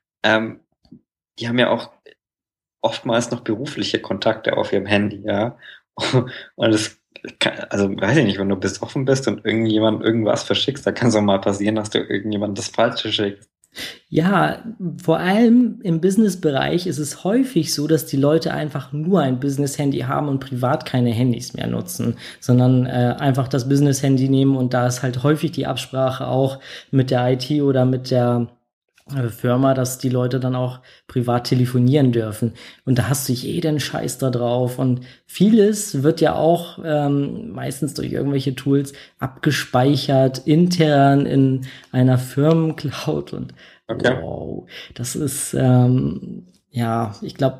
die haben ja auch oftmals noch berufliche Kontakte auf ihrem Handy, ja. Und das also weiß ich nicht, wenn du offen bist und irgendjemand irgendwas verschickst, da kann es auch mal passieren, dass du irgendjemand das Falsche schickst. Ja, vor allem im Business-Bereich ist es häufig so, dass die Leute einfach nur ein Business-Handy haben und privat keine Handys mehr nutzen, sondern einfach das Business-Handy nehmen und da ist halt häufig die Absprache auch mit der IT oder mit der Firma, dass die Leute dann auch privat telefonieren dürfen. Und da hast du jeden Scheiß da drauf. Und vieles wird ja auch meistens durch irgendwelche Tools abgespeichert, intern in einer Firmencloud. Und wow, das ist, ich glaube,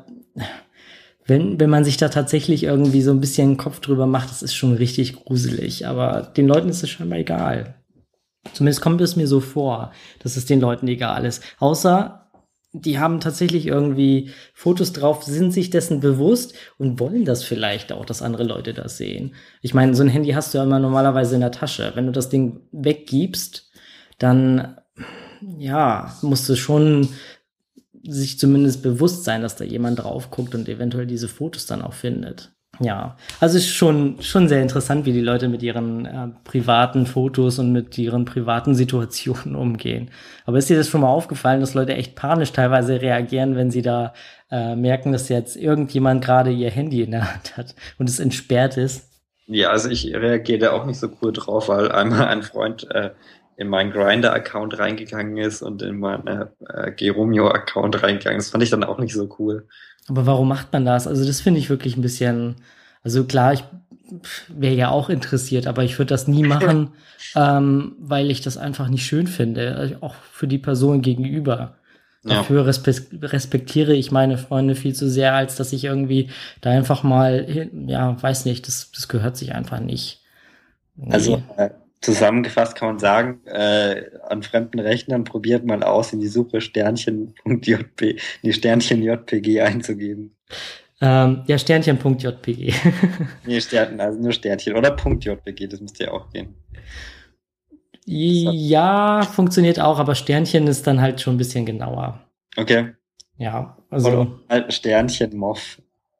wenn man sich da tatsächlich irgendwie so ein bisschen den Kopf drüber macht, das ist schon richtig gruselig. Aber den Leuten ist es scheinbar egal. Zumindest kommt es mir so vor, dass es den Leuten egal ist. Außer, die haben tatsächlich irgendwie Fotos drauf, sind sich dessen bewusst und wollen das vielleicht auch, dass andere Leute das sehen. Ich meine, so ein Handy hast du ja immer normalerweise in der Tasche. Wenn du das Ding weggibst, dann, musst du schon sich zumindest bewusst sein, dass da jemand drauf guckt und eventuell diese Fotos dann auch findet. Ja, also es ist schon sehr interessant, wie die Leute mit ihren privaten Fotos und mit ihren privaten Situationen umgehen. Aber ist dir das schon mal aufgefallen, dass Leute echt panisch teilweise reagieren, wenn sie da merken, dass jetzt irgendjemand gerade ihr Handy in der Hand hat und es entsperrt ist? Ja, also ich reagiere da auch nicht so cool drauf, weil einmal ein Freund in meinen Grindr-Account reingegangen ist und in meinen Geromeo-Account reingegangen ist. Das fand ich dann auch nicht so cool. Aber warum macht man das? Also das finde ich wirklich ein bisschen, also klar, ich wäre ja auch interessiert, aber ich würde das nie machen, weil ich das einfach nicht schön finde, also auch für die Person gegenüber. Ja. Dafür respektiere ich meine Freunde viel zu sehr, als dass ich irgendwie da einfach mal, weiß nicht, das gehört sich einfach nicht. Nee. Also zusammengefasst kann man sagen, an fremden Rechnern probiert mal aus, in die Suche Sternchen.jpg einzugeben. Sternchen.jpg. Nee, also nur Sternchen oder .jpg, das müsste ja auch gehen. Ja, funktioniert auch, aber Sternchen ist dann halt schon ein bisschen genauer. Okay. Ja, also. Oder halt Sternchen Moff.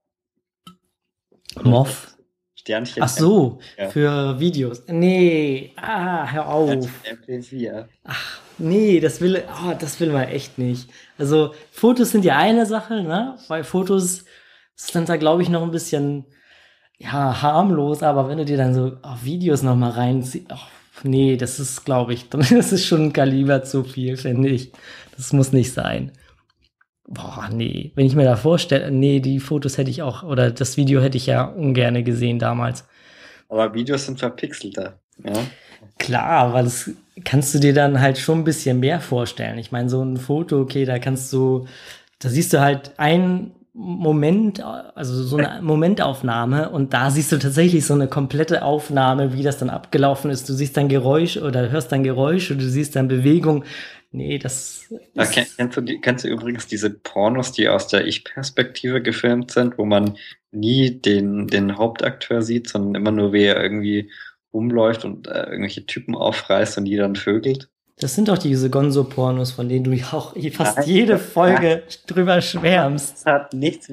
Moff? Sternchen. Ach so, für Videos. Nee, hör auf. MP4. Ach, nee, das will man echt nicht. Also, Fotos sind ja eine Sache, ne? Weil Fotos sind da, glaube ich, noch ein bisschen, harmlos, aber wenn du dir dann so Videos noch mal reinziehst, nee, das ist, glaube ich, das ist schon ein Kaliber zu viel, finde ich. Das muss nicht sein. Boah, nee. Wenn ich mir da vorstelle, nee, die Fotos hätte ich auch, oder das Video hätte ich ja ungerne gesehen damals. Aber Videos sind verpixelter, ja. Klar, weil das kannst du dir dann halt schon ein bisschen mehr vorstellen. Ich meine, so ein Foto, okay, da siehst du halt einen Moment, also so eine Momentaufnahme und da siehst du tatsächlich so eine komplette Aufnahme, wie das dann abgelaufen ist. Du siehst dann Geräusch oder hörst dann Geräusche, du siehst dann Bewegung. Nee, das kennst du übrigens diese Pornos, die aus der Ich-Perspektive gefilmt sind, wo man nie den Hauptakteur sieht, sondern immer nur, wie er irgendwie rumläuft und irgendwelche Typen aufreißt und die dann vögelt? Das sind doch diese Gonzo-Pornos, von denen du auch fast jede Folge drüber schwärmst. Das hat nichts mit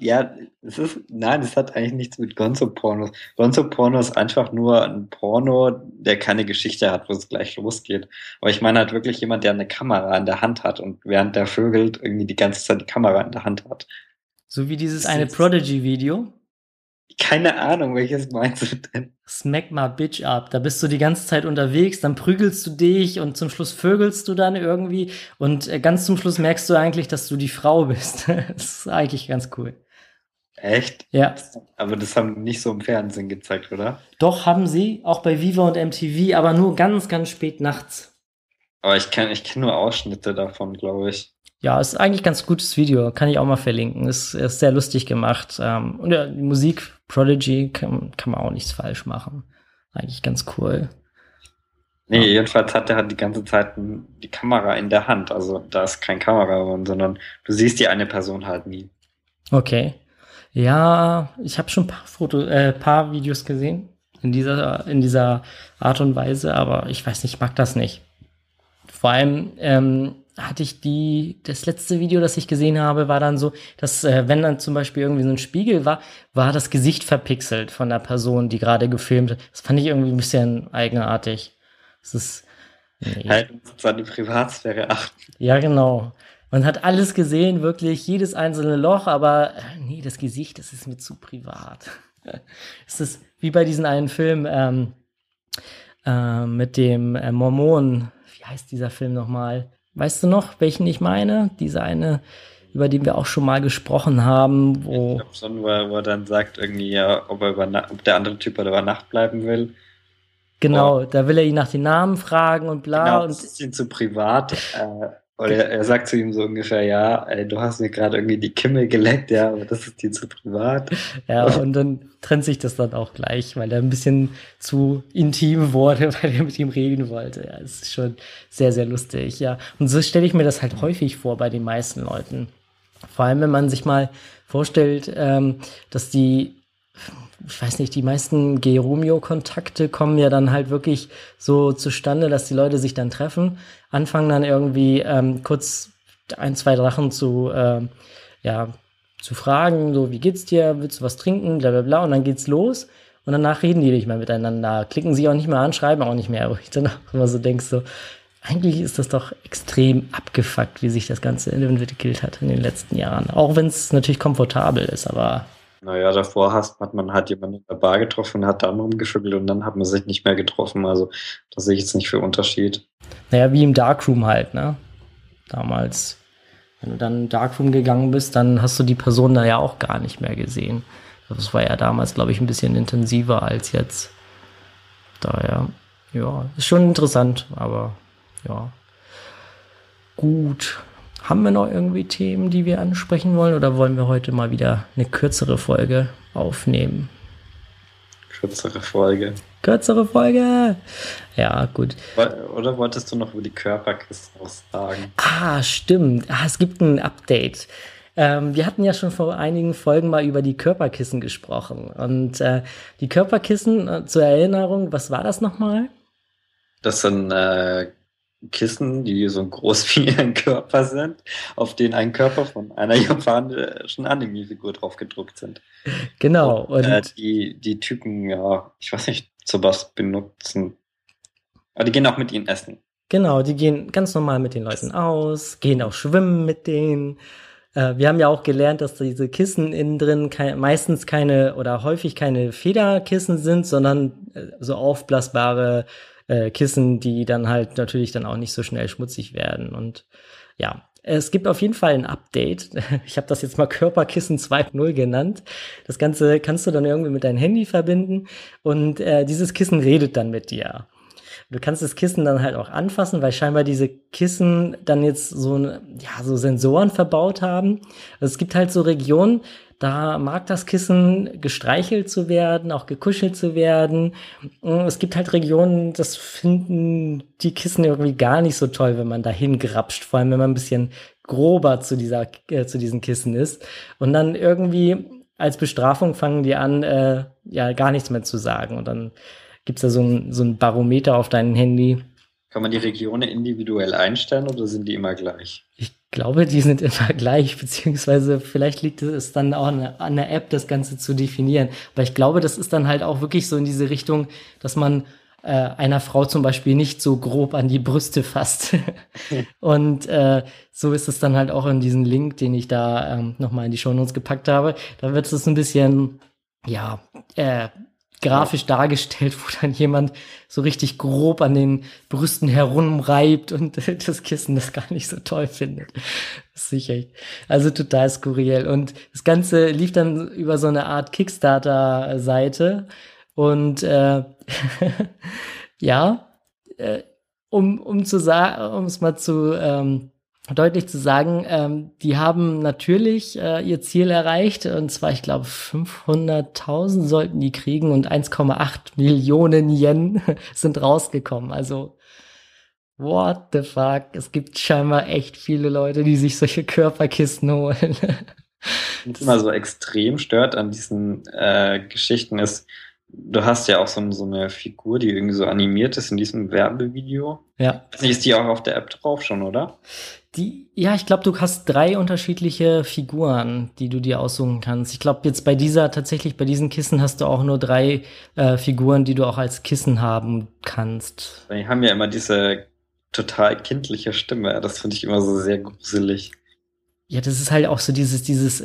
Ja, nein, es hat eigentlich nichts mit Gonzo-Pornos. Gonzo-Porno ist einfach nur ein Porno, der keine Geschichte hat, wo es gleich losgeht. Aber ich meine halt wirklich jemand, der eine Kamera in der Hand hat und während der vögelt irgendwie die ganze Zeit die Kamera in der Hand hat. So wie dieses Das eine ist Prodigy-Video. keine Ahnung, welches meinst du denn? Smack my bitch up. Da bist du die ganze Zeit unterwegs, dann prügelst du dich und zum Schluss vögelst du dann irgendwie und ganz zum Schluss merkst du eigentlich, dass du die Frau bist. Das ist eigentlich ganz cool. Echt? Ja. Aber das haben die nicht so im Fernsehen gezeigt, oder? Doch haben sie, auch bei Viva und MTV, aber nur ganz, ganz spät nachts. Aber ich kenn nur Ausschnitte davon, glaube ich. Ja, ist eigentlich ein ganz gutes Video, kann ich auch mal verlinken. Ist sehr lustig gemacht. Und ja, die Musik, Prodigy, kann man auch nichts falsch machen. Eigentlich ganz cool. Nee, jedenfalls hat er halt die ganze Zeit die Kamera in der Hand. Also da ist kein Kameramann, sondern du siehst die eine Person halt nie. Okay. Ja, ich habe schon paar Videos gesehen in dieser Art und Weise, aber ich weiß nicht, ich mag das nicht. Vor allem hatte ich das letzte Video, das ich gesehen habe, war dann so, dass wenn dann zum Beispiel irgendwie so ein Spiegel war das Gesicht verpixelt von der Person, die gerade gefilmt hat. Das fand ich irgendwie ein bisschen eigenartig. Das ist, nee. Halt seine Privatsphäre achten. Ja, genau. Man hat alles gesehen, wirklich jedes einzelne Loch, aber nee, das Gesicht, das ist mir zu privat. Es ist wie bei diesem einen Film mit dem Mormon. Wie heißt dieser Film nochmal? Weißt du noch, welchen ich meine? Dieser eine, über den wir auch schon mal gesprochen haben, Ich glaube schon, wo er dann sagt irgendwie, ja, ob der andere Typ über Nacht bleiben will. Genau, da will er ihn nach den Namen fragen und bla. Genau, und das ist ihm zu privat. Oder er sagt zu ihm so ungefähr, ja, ey, du hast mir gerade irgendwie die Kimme geleckt, ja, aber das ist dir zu privat. Ja, und dann trennt sich das dann auch gleich, weil er ein bisschen zu intim wurde, weil er mit ihm reden wollte. Ja, es ist schon sehr, sehr lustig, ja. Und so stelle ich mir das halt häufig vor bei den meisten Leuten. Vor allem, wenn man sich mal vorstellt, dass ich weiß nicht, die meisten Gay-Romeo-Kontakte kommen ja dann halt wirklich so zustande, dass die Leute sich dann treffen, anfangen dann irgendwie kurz ein, zwei Sachen zu fragen, so, wie geht's dir, willst du was trinken, bla bla bla, und dann geht's los und danach reden die nicht mehr miteinander, klicken sie auch nicht mehr an, schreiben auch nicht mehr, wo ich dann auch immer so denkst, so, eigentlich ist das doch extrem abgefuckt, wie sich das Ganze entwickelt hat in den letzten Jahren, auch wenn es natürlich komfortabel ist, aber Naja, davor hat man halt jemanden in der Bar getroffen, hat dann rumgeschüttelt und dann hat man sich nicht mehr getroffen. Also das sehe ich jetzt nicht für Unterschied. naja, wie im Darkroom halt, ne? Damals. Wenn du dann in Darkroom gegangen bist, dann hast du die Person da ja auch gar nicht mehr gesehen. Das war ja damals, glaube ich, ein bisschen intensiver als jetzt. Daher, ja, ist schon interessant, aber ja. Gut. Haben wir noch irgendwie Themen, die wir ansprechen wollen, oder wollen wir heute mal wieder eine kürzere Folge aufnehmen? Kürzere Folge. Kürzere Folge! Ja, gut. Oder wolltest du noch über die Körperkissen was sagen? Ah, stimmt. Es gibt ein Update. Wir hatten ja schon vor einigen Folgen mal über die Körperkissen gesprochen. Und die Körperkissen, zur Erinnerung, was war das nochmal? Das sind Kissen, die so groß wie ein Körper sind, auf denen ein Körper von einer japanischen Anime-Figur drauf gedruckt sind. Genau. Und die Typen, ja, ich weiß nicht, zu was benutzen. Aber die gehen auch mit ihnen essen. Genau, die gehen ganz normal mit den Leuten aus, gehen auch schwimmen mit denen. Wir haben ja auch gelernt, dass diese Kissen innen drin meistens keine oder häufig keine Federkissen sind, sondern so aufblasbare Kissen, die dann halt natürlich dann auch nicht so schnell schmutzig werden. Und ja, es gibt auf jeden Fall ein Update. Ich habe das jetzt mal Körperkissen 2.0 genannt. Das Ganze kannst du dann irgendwie mit deinem Handy verbinden und dieses Kissen redet dann mit dir. Du kannst das Kissen dann halt auch anfassen, weil scheinbar diese Kissen dann jetzt so Sensoren verbaut haben. Also es gibt halt so Regionen, da mag das Kissen gestreichelt zu werden, auch gekuschelt zu werden. Es gibt halt Regionen, das finden die Kissen irgendwie gar nicht so toll, wenn man da hingrapscht, vor allem wenn man ein bisschen grober zu diesen Kissen ist. Und dann irgendwie als Bestrafung fangen die an, gar nichts mehr zu sagen. Und dann gibt's da so ein Barometer auf deinem Handy, Kann man die Regionen individuell einstellen oder sind die immer gleich? Ich glaube, die sind immer gleich, beziehungsweise vielleicht liegt es dann auch an der App, das Ganze zu definieren. Aber ich glaube, das ist dann halt auch wirklich so in diese Richtung, dass man einer Frau zum Beispiel nicht so grob an die Brüste fasst. Und so ist es dann halt auch in diesem Link, den ich da nochmal in die Shownotes gepackt habe. Da wird es ein bisschen, ja, grafisch dargestellt, wo dann jemand so richtig grob an den Brüsten herumreibt und das Kissen das gar nicht so toll findet. Das ist sicher. Also total skurril. Und das Ganze lief dann über so eine Art Kickstarter-Seite. Und ja, um es mal zu deutlich zu sagen, die haben natürlich ihr Ziel erreicht, und zwar, ich glaube, 500.000 sollten die kriegen und 1,8 Millionen Yen sind rausgekommen. Also, what the fuck? Es gibt scheinbar echt viele Leute, die sich solche Körperkissen holen. Was immer so extrem stört an diesen Geschichten ist, du hast ja auch so eine Figur, die irgendwie so animiert ist in diesem Werbevideo. Ja. Ist die auch auf der App drauf schon, oder? Ja, ich glaube, du hast 3 unterschiedliche Figuren, die du dir aussuchen kannst. Ich glaube, jetzt bei diesen Kissen hast du auch nur 3 Figuren, die du auch als Kissen haben kannst. Die haben ja immer diese total kindliche Stimme. Das finde ich immer so sehr gruselig. Ja, das ist halt auch so diese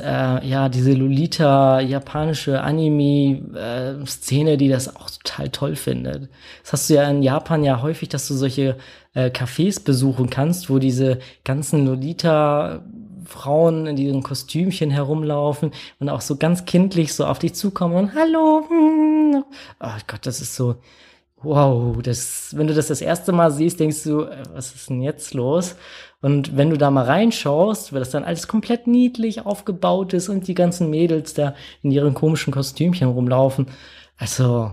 Lolita japanische Anime-Szene, die das auch total toll findet. Das hast du ja in Japan ja häufig, dass du solche Cafés besuchen kannst, wo diese ganzen Lolita-Frauen in ihren Kostümchen herumlaufen und auch so ganz kindlich so auf dich zukommen und hallo. Oh Gott, das ist so, wow, wenn du das erste Mal siehst, denkst du, was ist denn jetzt los? Und wenn du da mal reinschaust, weil das dann alles komplett niedlich aufgebaut ist und die ganzen Mädels da in ihren komischen Kostümchen rumlaufen. Also,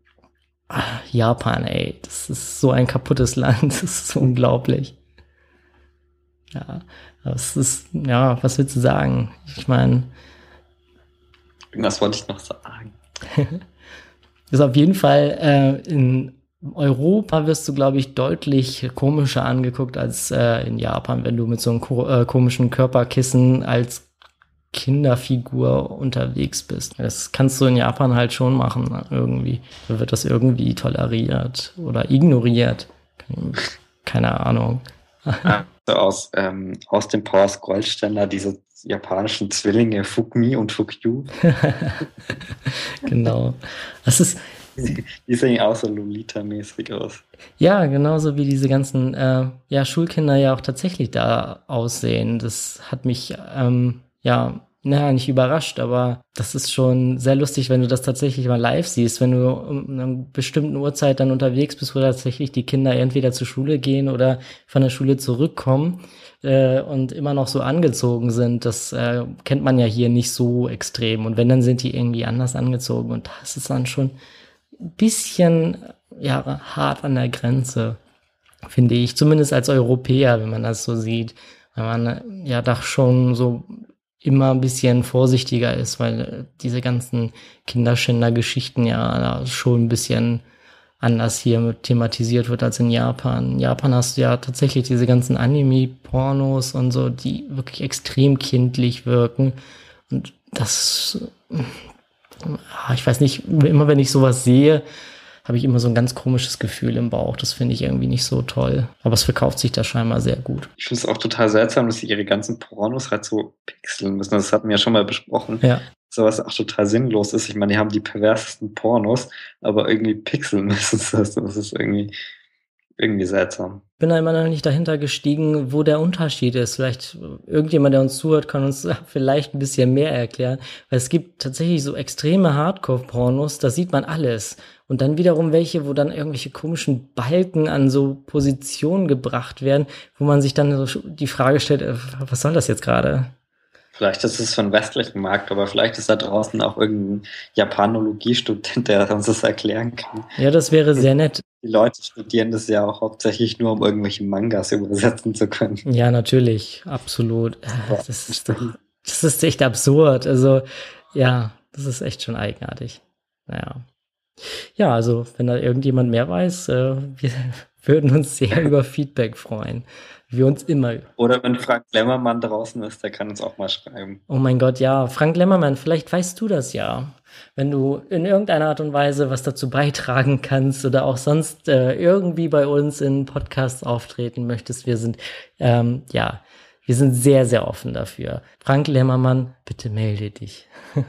Japan, ey, das ist so ein kaputtes Land, das ist so unglaublich. Ja, was willst du sagen? Ich meine, das wollte ich noch sagen. ist auf jeden Fall in Europa wirst du, glaube ich, deutlich komischer angeguckt als in Japan, wenn du mit so einem komischen Körperkissen als Kinderfigur unterwegs bist. Das kannst du in Japan halt schon machen, irgendwie. Da wird das irgendwie toleriert oder ignoriert. Keine Ahnung. So aus dem Powers Goldständer, diese japanischen Zwillinge Fukmi und Fukyu. Genau. Das ist Die sehen auch so Lolita-mäßig aus. ja, genauso wie diese ganzen Schulkinder ja auch tatsächlich da aussehen. Das hat mich nicht überrascht, aber das ist schon sehr lustig, wenn du das tatsächlich mal live siehst, wenn du um einer bestimmten Uhrzeit dann unterwegs bist, wo tatsächlich die Kinder entweder zur Schule gehen oder von der Schule zurückkommen und immer noch so angezogen sind. Das kennt man ja hier nicht so extrem. Und wenn, dann sind die irgendwie anders angezogen. Und das ist dann schon bisschen hart an der Grenze, finde ich, zumindest als Europäer, wenn man das so sieht, weil man ja doch schon so immer ein bisschen vorsichtiger ist, weil diese ganzen Kinderschänder-Geschichten ja schon ein bisschen anders hier thematisiert wird als in Japan. In Japan hast du ja tatsächlich diese ganzen Anime-Pornos und so, die wirklich extrem kindlich wirken, und das ich weiß nicht, immer wenn ich sowas sehe, habe ich immer so ein ganz komisches Gefühl im Bauch. Das finde ich irgendwie nicht so toll. Aber es verkauft sich da scheinbar sehr gut. Ich finde es auch total seltsam, dass sie ihre ganzen Pornos halt so pixeln müssen. Das hatten wir ja schon mal besprochen. Ja. Sowas auch total sinnlos ist. Ich meine, die haben die perversesten Pornos, aber irgendwie pixeln müssen das. Das ist irgendwie seltsam. Bin da immer noch nicht dahinter gestiegen, wo der Unterschied ist. Vielleicht irgendjemand, der uns zuhört, kann uns vielleicht ein bisschen mehr erklären. Weil es gibt tatsächlich so extreme Hardcore-Pornos, da sieht man alles. Und dann wiederum welche, wo dann irgendwelche komischen Balken an so Positionen gebracht werden, wo man sich dann so die Frage stellt, was soll das jetzt gerade? Vielleicht ist es für den westlichen Markt, aber vielleicht ist da draußen auch irgendein Japanologie-Student, der uns das erklären kann. Ja, das wäre sehr nett. Die Leute studieren das ja auch hauptsächlich nur, um irgendwelche Mangas übersetzen zu können. Ja, natürlich, absolut. Das ist echt absurd. Also, ja, das ist echt schon eigenartig. Naja. Ja, also, wenn da irgendjemand mehr weiß, wir Würden uns sehr über Feedback freuen. Wir uns immer. Oder wenn Frank Lemmermann draußen ist, der kann uns auch mal schreiben. Oh mein Gott, ja. Frank Lemmermann, vielleicht weißt du das ja. Wenn du in irgendeiner Art und Weise was dazu beitragen kannst oder auch sonst irgendwie bei uns in Podcasts auftreten möchtest, wir sind, wir sind sehr, sehr offen dafür. Frank Lemmermann, bitte melde dich.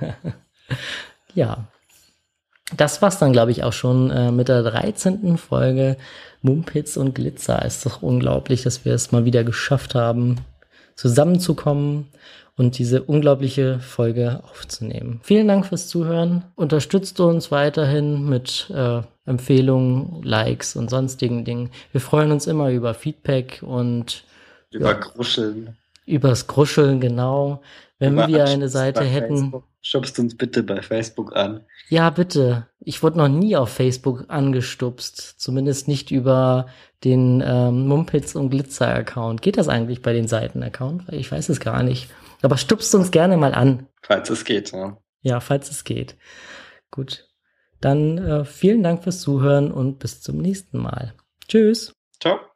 Ja. Das war's dann, glaube ich, auch schon mit der 13. Folge Mumpitz und Glitzer. Ist doch unglaublich, dass wir es mal wieder geschafft haben, zusammenzukommen und diese unglaubliche Folge aufzunehmen. Vielen Dank fürs Zuhören. Unterstützt uns weiterhin mit Empfehlungen, Likes und sonstigen Dingen. Wir freuen uns immer über Feedback und über Gruscheln. Übers Gruscheln, genau. Wenn wir eine Seite hätten. Facebook. Schubst uns bitte bei Facebook an. Ja, bitte. Ich wurde noch nie auf Facebook angestupst. Zumindest nicht über den Mumpitz und Glitzer-Account. Geht das eigentlich bei den Seiten-Account? Ich weiß es gar nicht. Aber stupst uns gerne mal an. Falls es geht, ja. Ja, falls es geht. Gut. Dann vielen Dank fürs Zuhören und bis zum nächsten Mal. Tschüss. Ciao.